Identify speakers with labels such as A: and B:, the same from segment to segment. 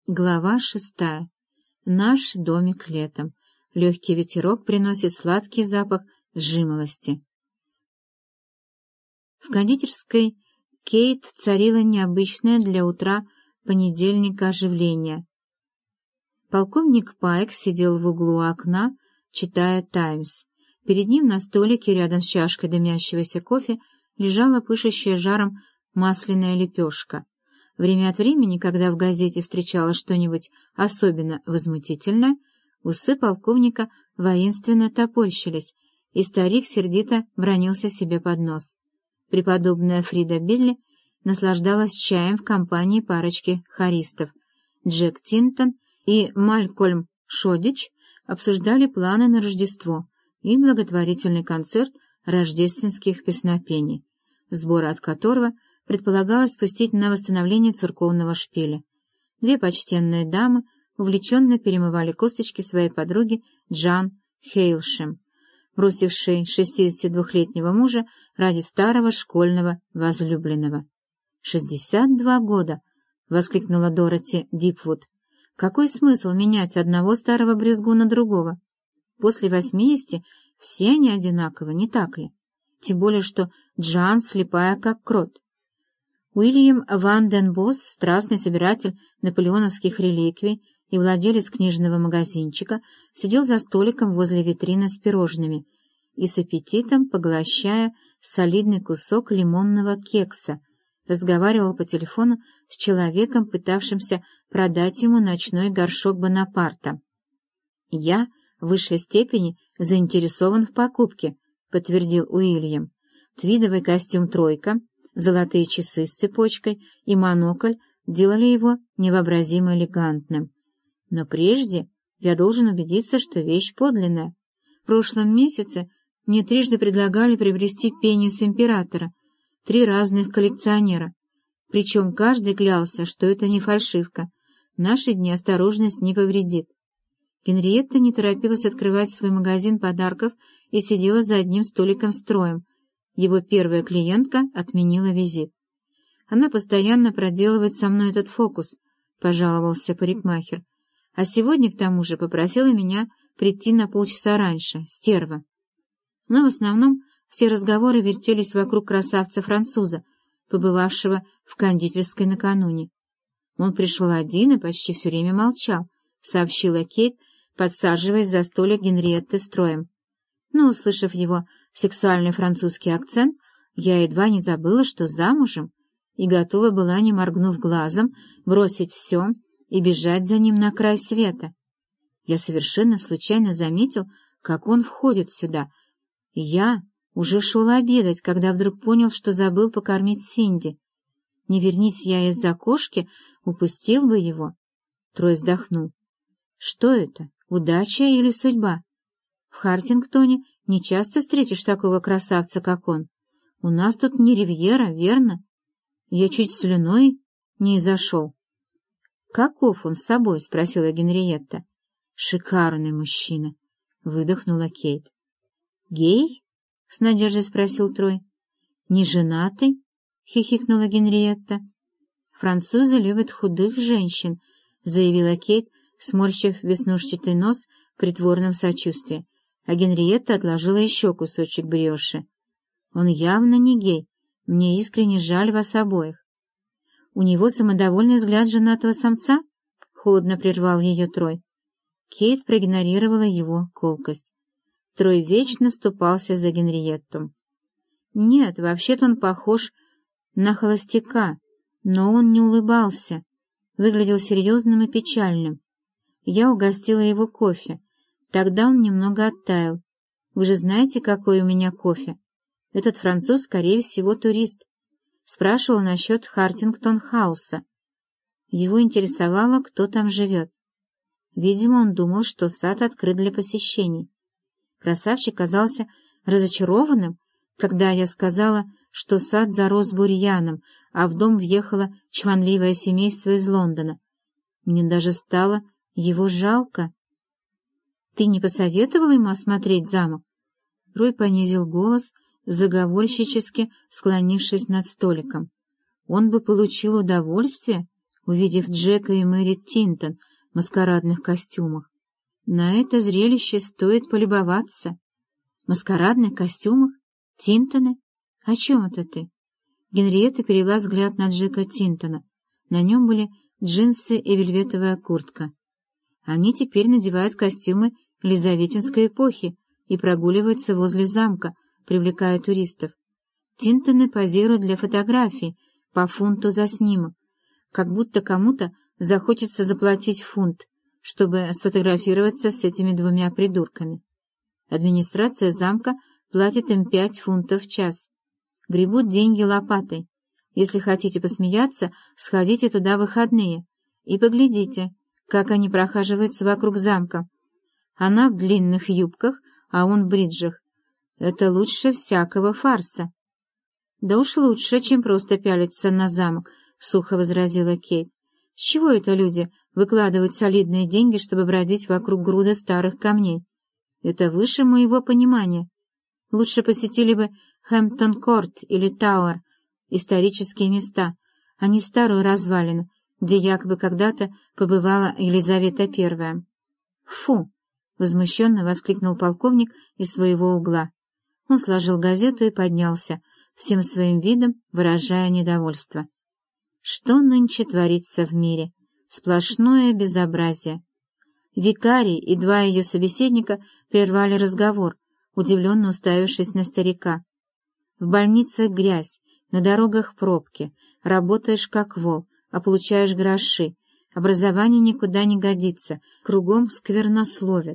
A: Глава 6. Наш домик летом. Легкий ветерок приносит сладкий запах жимолости. В кондитерской Кейт царило необычное для утра понедельника оживление. Полковник Пайк сидел в углу окна, читая «Таймс». Перед ним на столике рядом с чашкой дымящегося кофе лежала пышущая жаром масляная лепешка. Время от времени, когда в газете встречалось что-нибудь особенно возмутительное, усы полковника воинственно топорщились, и старик сердито бранился себе под нос. Преподобная Фрида Билли наслаждалась чаем в компании парочки хористов. Джек Тинтон и Малькольм Шодич обсуждали планы на Рождество и благотворительный концерт рождественских песнопений, сборы от которого предполагалось пустить на восстановление церковного шпиля. Две почтенные дамы увлеченно перемывали косточки своей подруги Джан Хейлшем, бросившей 62-летнего мужа ради старого школьного возлюбленного. 62 года! — воскликнула Дороти Дипвуд. — Какой смысл менять одного старого брюзгу на другого? После 80 все они одинаковы, не так ли? Тем более, что Джан слепая, как крот. Уильям Ван ден Босс, страстный собиратель наполеоновских реликвий и владелец книжного магазинчика, сидел за столиком возле витрины с пирожными и с аппетитом, поглощая солидный кусок лимонного кекса, разговаривал по телефону с человеком, пытавшимся продать ему ночной горшок Бонапарта. «Я в высшей степени заинтересован в покупке», — подтвердил Уильям. «Твидовый костюм «тройка», золотые часы с цепочкой и монокль делали его невообразимо элегантным. Но прежде я должен убедиться, что вещь подлинная. В прошлом месяце мне трижды предлагали приобрести пенис императора, 3 разных коллекционера, причем каждый клялся, что это не фальшивка. В наши дни осторожность не повредит. Генриетта не торопилась открывать свой магазин подарков и сидела за одним столиком строем. Его первая клиентка отменила визит. «Она постоянно проделывает со мной этот фокус», — пожаловался парикмахер. «А сегодня, к тому же, попросила меня прийти на полчаса раньше, стерва». Но в основном все разговоры вертелись вокруг красавца-француза, побывавшего в кондитерской накануне. «Он пришел один и почти все время молчал», — сообщила Кейт, подсаживаясь за столик Генриетты строем. Но, услышав его сексуальный французский акцент, я едва не забыла, что замужем, и готова была, не моргнув глазом, бросить все и бежать за ним на край света. Я совершенно случайно заметил, как он входит сюда, и я уже шел обедать, когда вдруг понял, что забыл покормить Синди. Не вернись я из-за кошки, упустил бы его. Трой вздохнул. Что это, удача или судьба? В Хартингтоне не часто встретишь такого красавца, как он. У нас тут не ривьера, верно? Я чуть слюной не изошел. — Каков он с собой? — спросила Генриетта. — Шикарный мужчина, — выдохнула Кейт. — Гей? — с надеждой спросил Трой. — Не женатый? — хихикнула Генриетта. — Французы любят худых женщин, — заявила Кейт, сморщив веснушчатый нос в притворном сочувствии. А Генриетта отложила еще кусочек брioche. Он явно не гей. Мне искренне жаль вас обоих. У него самодовольный взгляд женатого самца? Холодно прервал ее Трой. Кейт проигнорировала его колкость. Трой вечно вступался за Генриетту. Нет, вообще-то он похож на холостяка, но он не улыбался, выглядел серьезным и печальным. Я угостила его кофе. Тогда он немного оттаял. Вы же знаете, какой у меня кофе? Этот француз, скорее всего, турист. Спрашивал насчет Хартингтон-хауса. Его интересовало, кто там живет. Видимо, он думал, что сад открыт для посещений. Красавчик казался разочарованным, когда я сказала, что сад зарос бурьяном, а в дом въехало чванливое семейство из Лондона. Мне даже стало его жалко. Ты не посоветовала ему осмотреть замок? Рой понизил голос, заговорщически склонившись над столиком. Он бы получил удовольствие, увидев Джека и Мэри Тинтон в маскарадных костюмах. На это зрелище стоит полюбоваться. В маскарадных костюмах? Тинтоны? О чем это ты? Генриетта перевела взгляд на Джека Тинтона. На нем были джинсы и вельветовая куртка. Они теперь надевают костюмы елизаветинской эпохи и прогуливаются возле замка, привлекая туристов. Тинтоны позируют для фотографий по фунту за снимок, как будто кому-то захочется заплатить фунт, чтобы сфотографироваться с этими двумя придурками. Администрация замка платит им 5 фунтов в час. Гребут деньги лопатой. Если хотите посмеяться, сходите туда в выходные и поглядите, как они прохаживаются вокруг замка. Она в длинных юбках, а он в бриджах. Это лучше всякого фарса. — Да уж лучше, чем просто пялиться на замок, — сухо возразила Кейт. — С чего это люди выкладывают солидные деньги, чтобы бродить вокруг груды старых камней? Это выше моего понимания. Лучше посетили бы Хэмптон-Корт или Тауэр, исторические места, а не старую развалину, где якобы когда-то побывала Елизавета I. «Фу!» — возмущенно воскликнул полковник из своего угла. Он сложил газету и поднялся, всем своим видом выражая недовольство. Что нынче творится в мире? Сплошное безобразие. Викарий и 2 ее собеседника прервали разговор, удивленно уставившись на старика. В больницах грязь, на дорогах пробки, работаешь как вол, а получаешь гроши, образование никуда не годится, кругом сквернословят.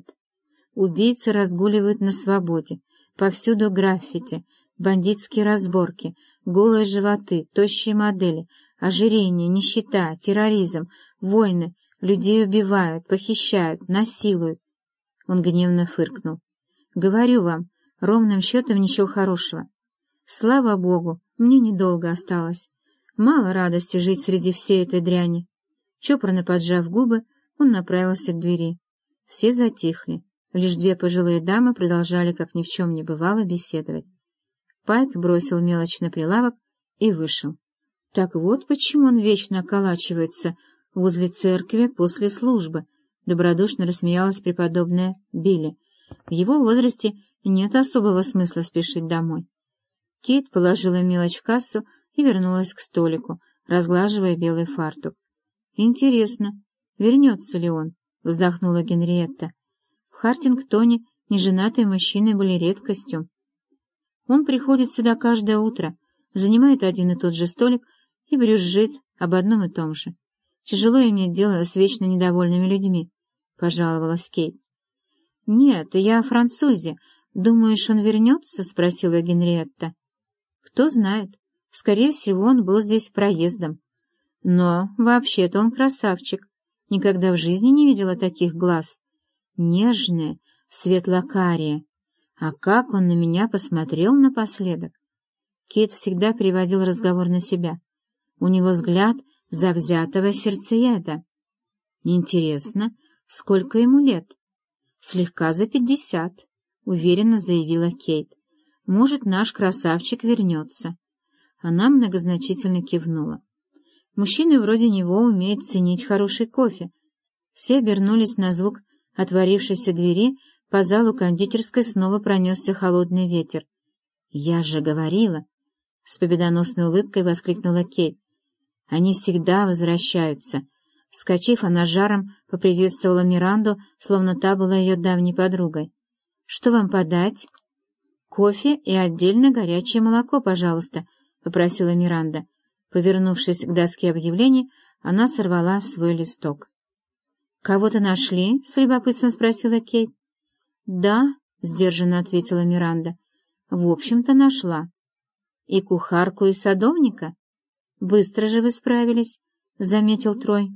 A: Убийцы разгуливают на свободе, повсюду граффити, бандитские разборки, голые животы, тощие модели, ожирение, нищета, терроризм, войны, людей убивают, похищают, насилуют. Он гневно фыркнул. Говорю вам, ровным счетом ничего хорошего. Слава Богу, мне недолго осталось. Мало радости жить среди всей этой дряни. Чопорно поджав губы, он направился к двери. Все затихли. Лишь 2 пожилые дамы продолжали, как ни в чем не бывало, беседовать. Пайк бросил мелочь на прилавок и вышел. Так вот почему он вечно околачивается возле церкви после службы, добродушно рассмеялась преподобная Билли. В его возрасте нет особого смысла спешить домой. Кейт положила мелочь в кассу и вернулась к столику, разглаживая белый фартук. «Интересно, вернется ли он?» — вздохнула Генриетта. В Хартингтоне неженатые мужчины были редкостью. Он приходит сюда каждое утро, занимает один и тот же столик и брюзжит об одном и том же. Тяжело иметь дело с вечно недовольными людьми, — пожаловалась Кейт. — Нет, я о французе. Думаешь, он вернется? — спросила Генриетта. — Кто знает. Скорее всего, он был здесь проездом. Но вообще-то он красавчик. Никогда в жизни не видела таких глаз. Нежные, светло-карие. А как он на меня посмотрел напоследок? Кейт всегда переводил разговор на себя. У него взгляд завзятого сердцееда. Интересно, сколько ему лет? Слегка за 50, уверенно заявила Кейт. Может, наш красавчик вернется. Она многозначительно кивнула. Мужчины вроде него умеют ценить хороший кофе. Все обернулись на звук отворившейся двери, по залу кондитерской снова пронесся холодный ветер. «Я же говорила!» — с победоносной улыбкой воскликнула Кейт. «Они всегда возвращаются». Вскочив, она жаром поприветствовала Миранду, словно та была ее давней подругой. «Что вам подать?» «Кофе и отдельно горячее молоко, пожалуйста», — попросила Миранда. Повернувшись к доске объявлений, она сорвала свой листок. «Кого-то нашли?» — с любопытством спросила Кейт. «Да», — сдержанно ответила Миранда. «В общем-то, нашла. И кухарку, и садовника? Быстро же вы справились», — заметил Трой.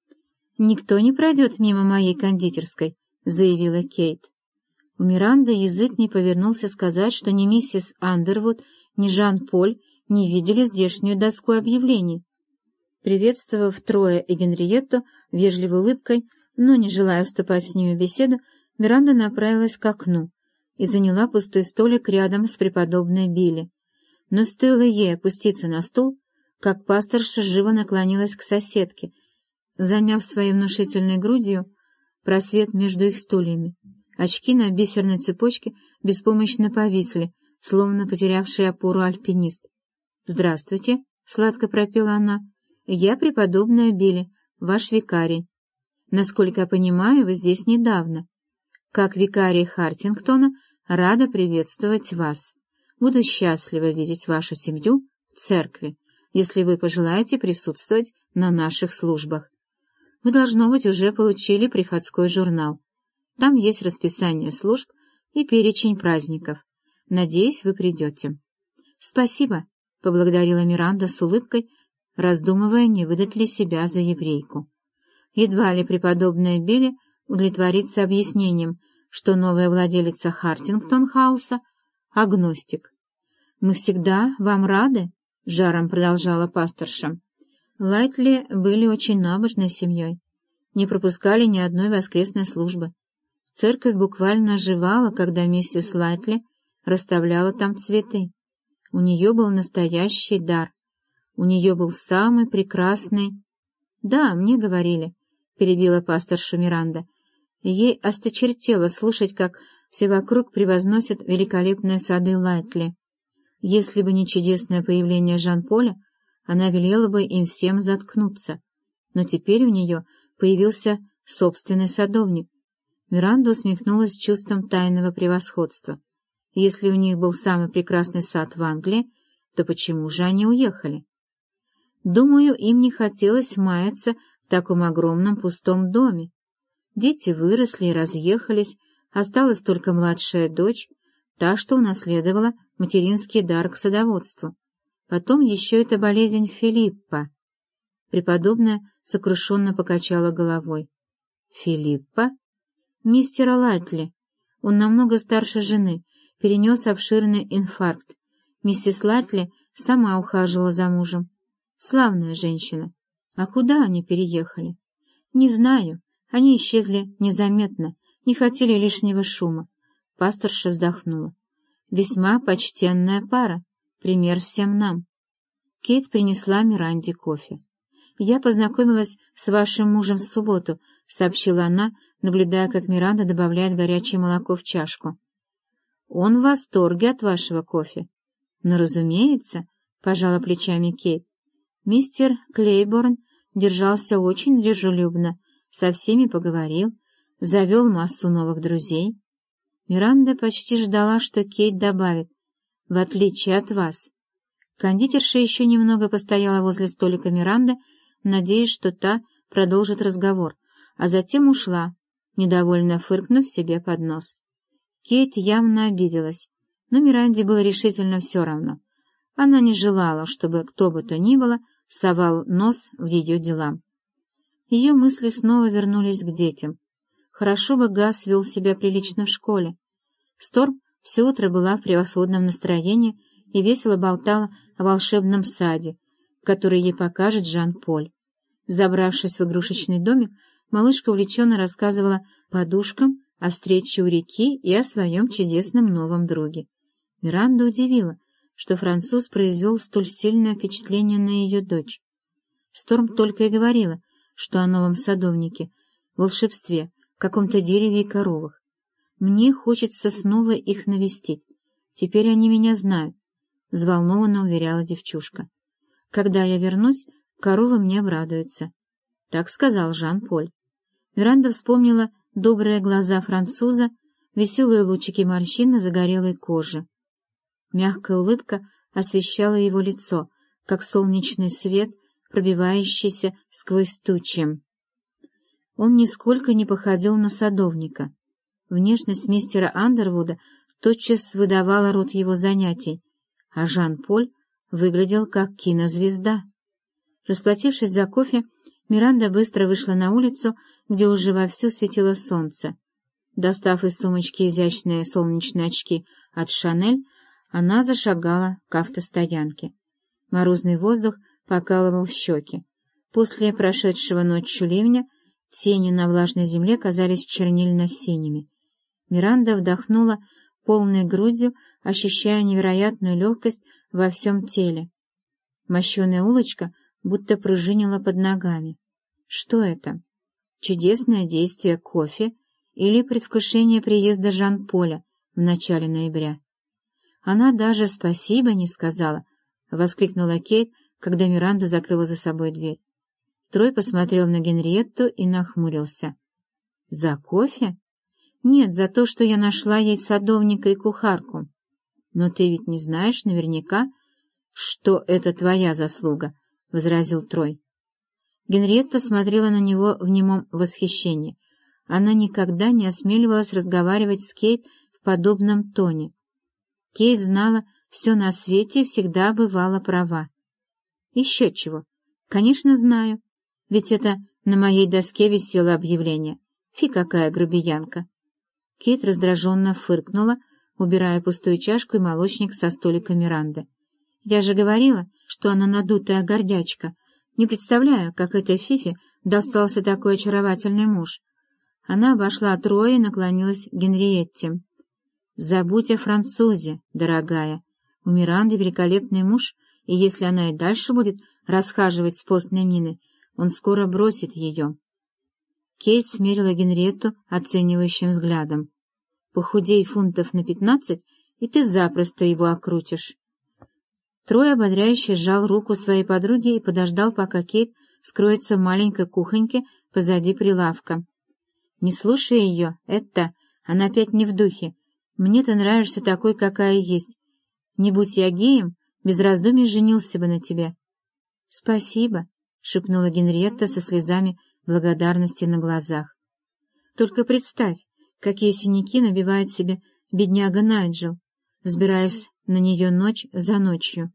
A: «Никто не пройдет мимо моей кондитерской», — заявила Кейт. У Миранды язык не повернулся сказать, что ни миссис Андервуд, ни Жан-Поль не видели здешнюю доску объявлений. Приветствовав Троя и Генриетту вежливой улыбкой, но не желая вступать с ними в беседу, Миранда направилась к окну и заняла пустой столик рядом с преподобной Билли. Но стоило ей опуститься на стул, как пасторша живо наклонилась к соседке заняв своей внушительной грудью просвет между их стульями. Очки на бисерной цепочке беспомощно повисли, словно потерявший опору альпинист. «Здравствуйте», — сладко пропела она, — «я преподобная Билли, ваш викарий. Насколько я понимаю, вы здесь недавно. Как викарий Хартингтона, рада приветствовать вас. Буду счастлива видеть вашу семью в церкви, если вы пожелаете присутствовать на наших службах. Вы, должно быть, уже получили приходской журнал. Там есть расписание служб и перечень праздников. Надеюсь, вы придете». «Спасибо», — поблагодарила Миранда с улыбкой, раздумывая, не выдать ли себя за еврейку. Едва ли преподобная Билли удовлетворится объяснением, что новая владелица Хартингтон-хауса — агностик. «Мы всегда вам рады», — жаром продолжала пасторша. Лайтли были очень набожной семьей, не пропускали ни одной воскресной службы. Церковь буквально оживала, когда миссис Лайтли расставляла там цветы. У нее был настоящий дар. У нее был самый прекрасный... «Да, мне говорили», — перебила пасторша Миранда. Ей осточертело слушать, как все вокруг превозносят великолепные сады Лайтли. Если бы не чудесное появление Жан-Поля, она велела бы им всем заткнуться. Но теперь у нее появился собственный садовник. Миранда усмехнулась с чувством тайного превосходства. Если у них был самый прекрасный сад в Англии, то почему же они уехали? Думаю, им не хотелось маяться в таком огромном пустом доме. Дети выросли и разъехались, осталась только младшая дочь, та, что унаследовала материнский дар к садоводству. Потом еще эта болезнь Филиппа. Преподобная сокрушенно покачала головой. «Филиппа? Мистера Лайтли. Он намного старше жены, перенес обширный инфаркт. Миссис Лайтли сама ухаживала за мужем. Славная женщина. А куда они переехали? Не знаю. Они исчезли незаметно, не хотели лишнего шума. Пасторша вздохнула. Весьма почтенная пара. Пример всем нам. Кейт принесла Миранде кофе. «Я познакомилась с вашим мужем в субботу», — сообщила она, наблюдая, как Миранда добавляет горячее молоко в чашку. «Он в восторге от вашего кофе». «Ну, разумеется», — пожала плечами Кейт. Мистер Клейборн держался очень дружелюбно, со всеми поговорил, завел массу новых друзей. Миранда почти ждала, что Кейт добавит: «В отличие от вас». Кондитерша еще немного постояла возле столика Миранды, надеясь, что та продолжит разговор, а затем ушла, недовольно фыркнув себе под нос. Кейт явно обиделась, но Миранде было решительно все равно. Она не желала, чтобы кто бы то ни было совал нос в ее дела. Ее мысли снова вернулись к детям. Хорошо бы Газ вел себя прилично в школе. Сторм все утро была в превосходном настроении и весело болтала о волшебном саде, который ей покажет Жан-Поль. Забравшись в игрушечный домик, малышка увлеченно рассказывала подушкам о встрече у реки и о своем чудесном новом друге. Миранда удивила, что француз произвел столь сильное впечатление на ее дочь. Сторм только и говорила, что о новом садовнике, волшебстве, каком-то дереве и коровах. «Мне хочется снова их навестить. Теперь они меня знают», — взволнованно уверяла девчушка. «Когда я вернусь, коровы мне обрадуются», — так сказал Жан-Поль. Миранда вспомнила добрые глаза француза, веселые лучики морщин на загорелой коже. Мягкая улыбка освещала его лицо, как солнечный свет, пробивающийся сквозь тучи. Он нисколько не походил на садовника. Внешность мистера Андервуда тотчас выдавала род его занятий, а Жан-Поль выглядел как кинозвезда. Расплатившись за кофе, Миранда быстро вышла на улицу, где уже вовсю светило солнце. Достав из сумочки изящные солнечные очки от «Шанель», она зашагала к автостоянке. Морозный воздух покалывал щеки. После прошедшего ночью ливня тени на влажной земле казались чернильно-синими. Миранда вдохнула полной грудью, ощущая невероятную легкость во всем теле. Мощеная улочка будто пружинила под ногами. Что это? Чудесное действие кофе или предвкушение приезда Жан-Поля в начале ноября? Она даже спасибо не сказала, — воскликнула Кейт, когда Миранда закрыла за собой дверь. Трой посмотрел на Генриетту и нахмурился. — За кофе? Нет, за то, что я нашла ей садовника и кухарку. Но ты ведь не знаешь наверняка, что это твоя заслуга, — возразил Трой. Генриетта смотрела на него в немом восхищении. Она никогда не осмеливалась разговаривать с Кейт в подобном тоне. Кейт знала все на свете и всегда бывала права. Еще чего? Конечно, знаю. Ведь это на моей доске висело объявление. Фи, какая грубиянка! Кейт раздраженно фыркнула, убирая пустую чашку и молочник со столика Миранды. Я же говорила, что она надутая гордячка. Не представляю, как этой Фифе достался такой очаровательный муж. Она обошла Троя и наклонилась к Генриетте. «Забудь о французе, дорогая. У Миранды великолепный муж, и если она и дальше будет расхаживать с постной миной, он скоро бросит ее». Кейт смерила Генриетту оценивающим взглядом. «Похудей фунтов на 15, и ты запросто его окрутишь». Трой ободряюще сжал руку своей подруги и подождал, пока Кейт скроется в маленькой кухоньке позади прилавка. «Не слушай ее, это, она опять не в духе. Мне ты нравишься такой, какая есть. Не будь я геем, без раздумий женился бы на тебе». «Спасибо», — шепнула Генриетта со слезами благодарности на глазах. «Только представь, какие синяки набивает себе бедняга Найджел, взбираясь на нее ночь за ночью.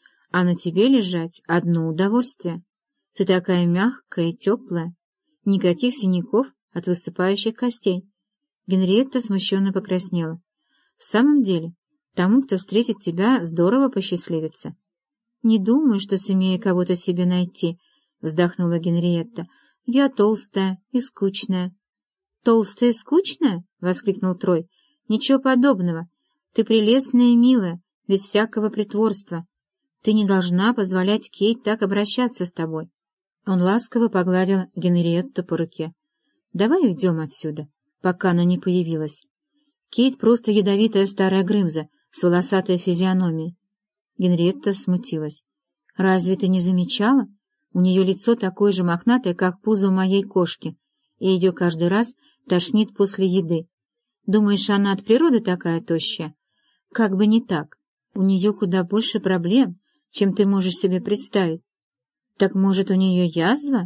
A: А на тебе лежать — одно удовольствие. Ты такая мягкая и теплая. Никаких синяков от выступающих костей». Генриетта смущенно покраснела. «В самом деле, тому, кто встретит тебя, здорово посчастливится». «Не думаю, что сумею кого-то себе найти», — вздохнула Генриетта. «Я толстая и скучная». «Толстая и скучная?» — воскликнул Трой. «Ничего подобного. Ты прелестная и милая, без всякого притворства. Ты не должна позволять Кейт так обращаться с тобой». Он ласково погладил Генриетту по руке. «Давай уйдем отсюда, пока она не появилась. Кейт просто ядовитая старая Грымза с волосатой физиономией». Генриетта смутилась. «Разве ты не замечала? У нее лицо такое же мохнатое, как пузо моей кошки, и ее каждый раз тошнит после еды. Думаешь, она от природы такая тощая? Как бы не так. У нее куда больше проблем, чем ты можешь себе представить. Так, может, у нее язва?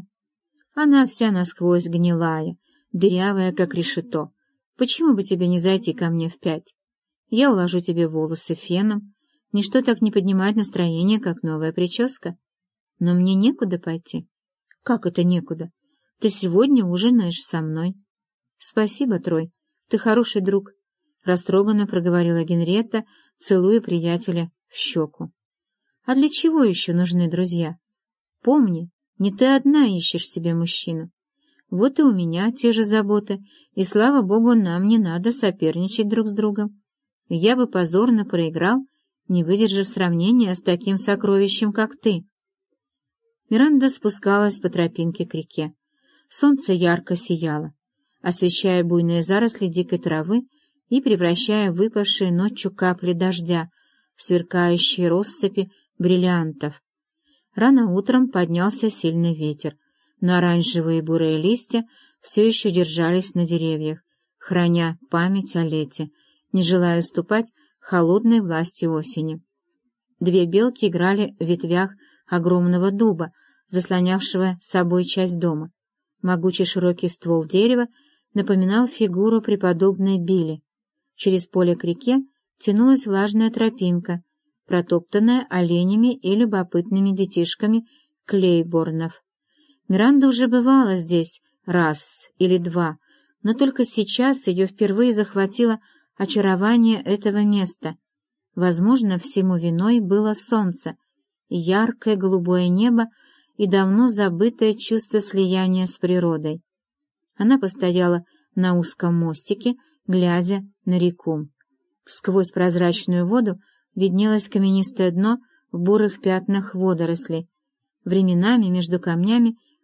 A: Она вся насквозь гнилая, дырявая, как решето. Почему бы тебе не зайти ко мне в 5? Я уложу тебе волосы феном. Ничто так не поднимает настроение, как новая прическа. Но мне некуда пойти». «Как это некуда? Ты сегодня ужинаешь со мной». «Спасибо, Трой, ты хороший друг», — растроганно проговорила Генриетта, целуя приятеля в щеку. «А для чего еще нужны друзья? Помни, не ты одна ищешь себе мужчину. Вот и у меня те же заботы, и, слава богу, нам не надо соперничать друг с другом. Я бы позорно проиграл, не выдержав сравнения с таким сокровищем, как ты». Миранда спускалась по тропинке к реке. Солнце ярко сияло, освещая буйные заросли дикой травы и превращая выпавшие ночью капли дождя в сверкающие россыпи бриллиантов. Рано утром поднялся сильный ветер, но оранжевые и бурые листья все еще держались на деревьях, храня память о лете, не желая уступать холодной власти осени. 2 белки играли в ветвях огромного дуба, заслонявшего собой часть дома. Могучий широкий ствол дерева напоминал фигуру преподобной Билли. Через поле к реке тянулась влажная тропинка, протоптанная оленями и любопытными детишками Клейборнов. Миранда уже бывала здесь раз или два, но только сейчас ее впервые захватило очарование этого места. Возможно, всему виной было солнце, яркое голубое небо и давно забытое чувство слияния с природой. Она постояла на узком мостике, глядя на реку. Сквозь прозрачную воду виднелось каменистое дно в бурых пятнах водорослей. Временами между камнями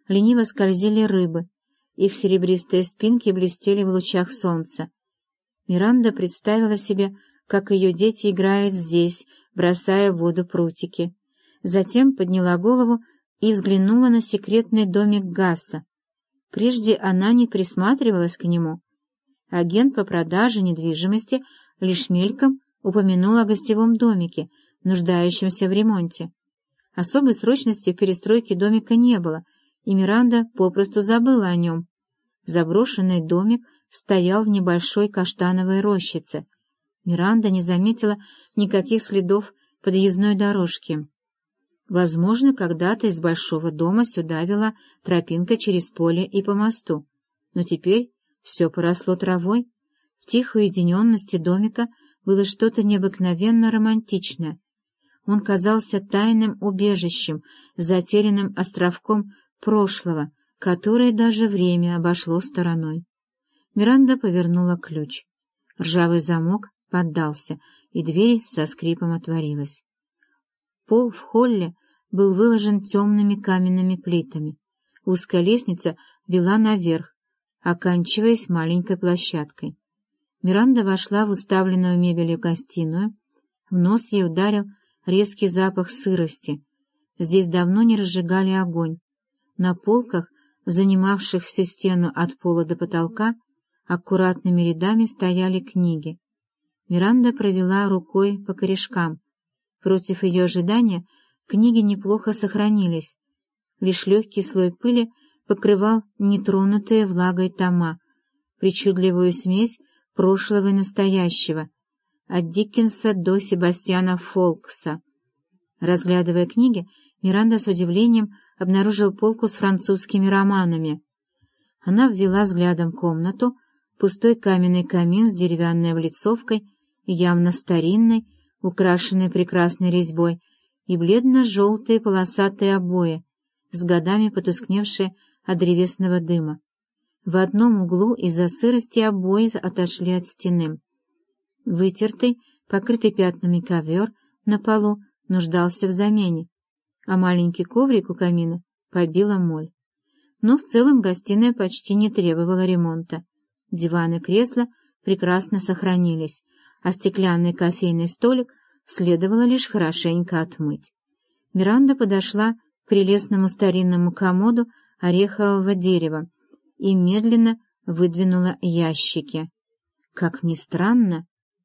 A: лениво скользили рыбы, их серебристые спинки блестели в лучах солнца. Миранда представила себе, как ее дети играют здесь, бросая в воду прутики. Затем подняла голову и взглянула на секретный домик Гасса. Прежде она не присматривалась к нему. Агент по продаже недвижимости лишь мельком упомянул о гостевом домике, нуждающемся в ремонте. Особой срочности в перестройке домика не было, и Миранда попросту забыла о нем. Заброшенный домик стоял в небольшой каштановой рощице. Миранда не заметила никаких следов подъездной дорожки. Возможно, когда-то из большого дома сюда вела тропинка через поле и по мосту, но теперь все поросло травой. В тихой уединенности домика было что-то необыкновенно романтичное. Он казался тайным убежищем, затерянным островком прошлого, которое даже время обошло стороной. Миранда повернула ключ. Ржавый замок поддался, и дверь со скрипом отворилась. Пол в холле был выложен темными каменными плитами. Узкая лестница вела наверх, оканчиваясь маленькой площадкой. Миранда вошла в уставленную мебелью гостиную. В нос ей ударил резкий запах сырости. Здесь давно не разжигали огонь. На полках, занимавших всю стену от пола до потолка, аккуратными рядами стояли книги. Миранда провела рукой по корешкам. Против ее ожидания книги неплохо сохранились. Лишь легкий слой пыли покрывал нетронутые влагой тома, причудливую смесь прошлого и настоящего, от Диккенса до Себастьяна Фолкса. Разглядывая книги, Миранда с удивлением обнаружила полку с французскими романами. Она ввела взглядом комнату, пустой каменный камин с деревянной облицовкой, явно старинной, украшенной прекрасной резьбой, и бледно-желтые полосатые обои, с годами потускневшие от древесного дыма. В одном углу из-за сырости обои отошли от стены. Вытертый, покрытый пятнами ковер на полу нуждался в замене, а маленький коврик у камина побила моль. Но в целом гостиная почти не требовала ремонта. Диван и кресла прекрасно сохранились, а стеклянный кофейный столик следовало лишь хорошенько отмыть. Миранда подошла к прелестному старинному комоду орехового дерева и медленно выдвинула ящики. Как ни странно,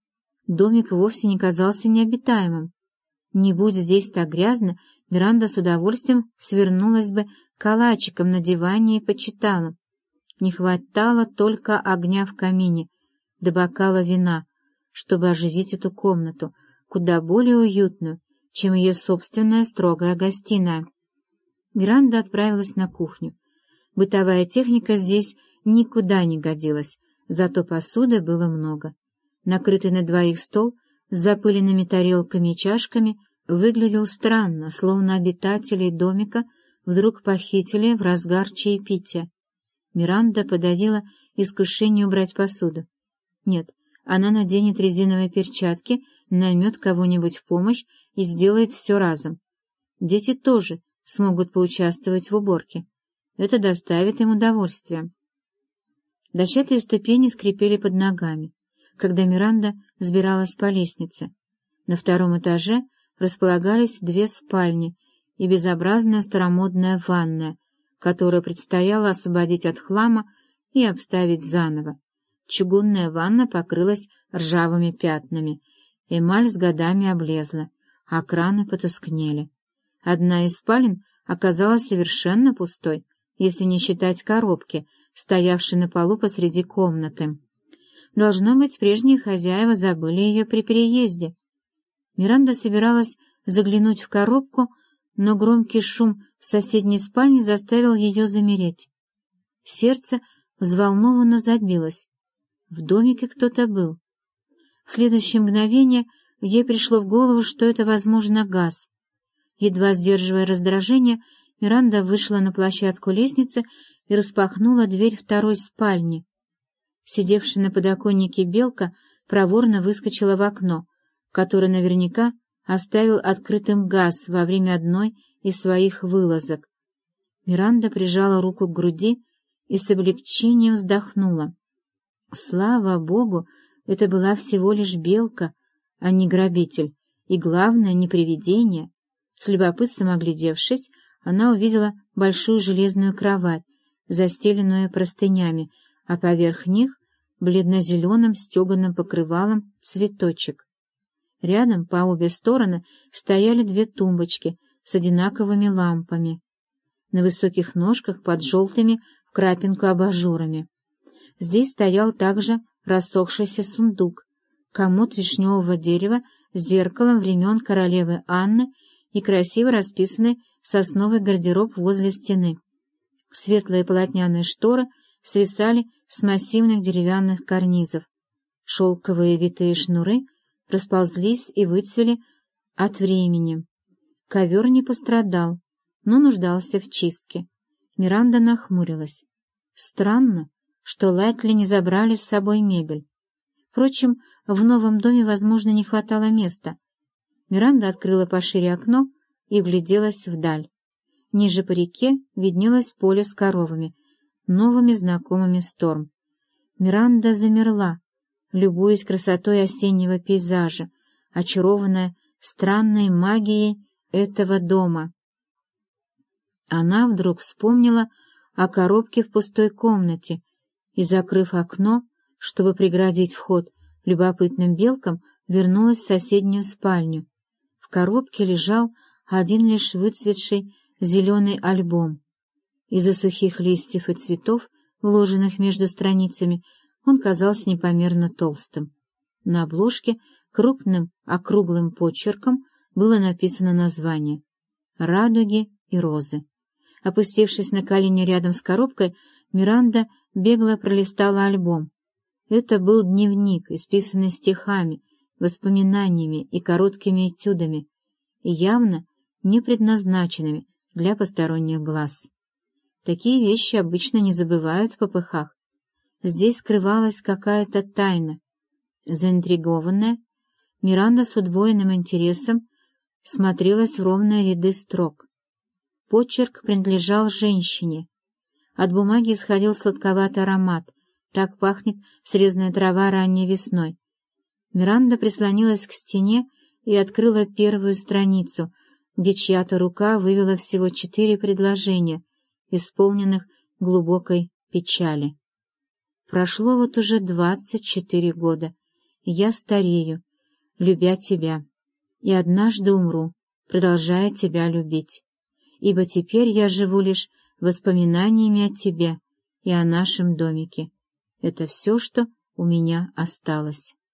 A: домик вовсе не казался необитаемым. Не будь здесь так грязно, Миранда с удовольствием свернулась бы калачиком на диване и почитала. Не хватало только огня в камине, да бокала вина, чтобы оживить эту комнату, куда более уютную, чем ее собственная строгая гостиная. Миранда отправилась на кухню. Бытовая техника здесь никуда не годилась, зато посуды было много. Накрытый на двоих стол с запыленными тарелками и чашками выглядел странно, словно обитателей домика вдруг похитили в разгар чаепития. Миранда подавила искушение убрать посуду. Нет, она наденет резиновые перчатки, наймет кого-нибудь в помощь и сделает все разом. Дети тоже смогут поучаствовать в уборке. Это доставит им удовольствие. Дощатые ступени скрипели под ногами, когда Миранда взбиралась по лестнице. На втором этаже располагались две спальни и безобразная старомодная ванная, которую предстояло освободить от хлама и обставить заново. Чугунная ванна покрылась ржавыми пятнами, эмаль с годами облезла, а краны потускнели. Одна из спален оказалась совершенно пустой, если не считать коробки, стоявшей на полу посреди комнаты. Должно быть, прежние хозяева забыли ее при переезде. Миранда собиралась заглянуть в коробку, но громкий шум в соседней спальне заставил ее замереть. Сердце взволнованно забилось. В домике кто-то был. В следующее мгновение ей пришло в голову, что это, возможно, газ. Едва сдерживая раздражение, Миранда вышла на площадку лестницы и распахнула дверь второй спальни. Сидевшая на подоконнике белка проворно выскочила в окно, которое наверняка оставил открытым газ во время одной из своих вылазок. Миранда прижала руку к груди и с облегчением вздохнула. Слава Богу, это была всего лишь белка, а не грабитель, и, главное, не привидение. С любопытством оглядевшись, она увидела большую железную кровать, застеленную простынями, а поверх них бледно-зеленым стеганым покрывалом цветочек. Рядом по обе стороны стояли две тумбочки с одинаковыми лампами, на высоких ножках под желтыми в крапинку абажурами. Здесь стоял также рассохшийся сундук, комод вишневого дерева с зеркалом времен королевы Анны и красиво расписанный сосновый гардероб возле стены. Светлые полотняные шторы свисали с массивных деревянных карнизов. Шелковые витые шнуры расползлись и выцвели от времени. Ковер не пострадал, но нуждался в чистке. Миранда нахмурилась. Странно, что Лайтли не забрали с собой мебель. Впрочем, в новом доме, возможно, не хватало места. Миранда открыла пошире окно и вгляделась вдаль. Ниже по реке виднелось поле с коровами, новыми знакомыми Сторм. Миранда замерла, любуясь красотой осеннего пейзажа, очарованная странной магией этого дома. Она вдруг вспомнила о коробке в пустой комнате и, закрыв окно, чтобы преградить вход любопытным белкам, вернулась в соседнюю спальню. В коробке лежал один лишь выцветший зеленый альбом. Из-за сухих листьев и цветов, вложенных между страницами, он казался непомерно толстым. На обложке крупным округлым почерком было написано название «Радуги и розы». Опустившись на колени рядом с коробкой, Миранда бегло пролистала альбом. Это был дневник, исписанный стихами, воспоминаниями и короткими этюдами, и явно не предназначенными для посторонних глаз. Такие вещи обычно не забывают в попыхах. Здесь скрывалась какая-то тайна. Заинтригованная, Миранда с удвоенным интересом смотрелась в ровные ряды строк. Почерк принадлежал женщине. От бумаги исходил сладковатый аромат. Так пахнет срезанная трава ранней весной. Миранда прислонилась к стене и открыла первую страницу, где чья-то рука вывела всего 4 предложения, исполненных глубокой печали. Прошло вот уже 24 года, и я старею, любя тебя, и однажды умру, продолжая тебя любить, ибо теперь я живу лишь воспоминаниями о тебе и о нашем домике. Это все, что у меня осталось.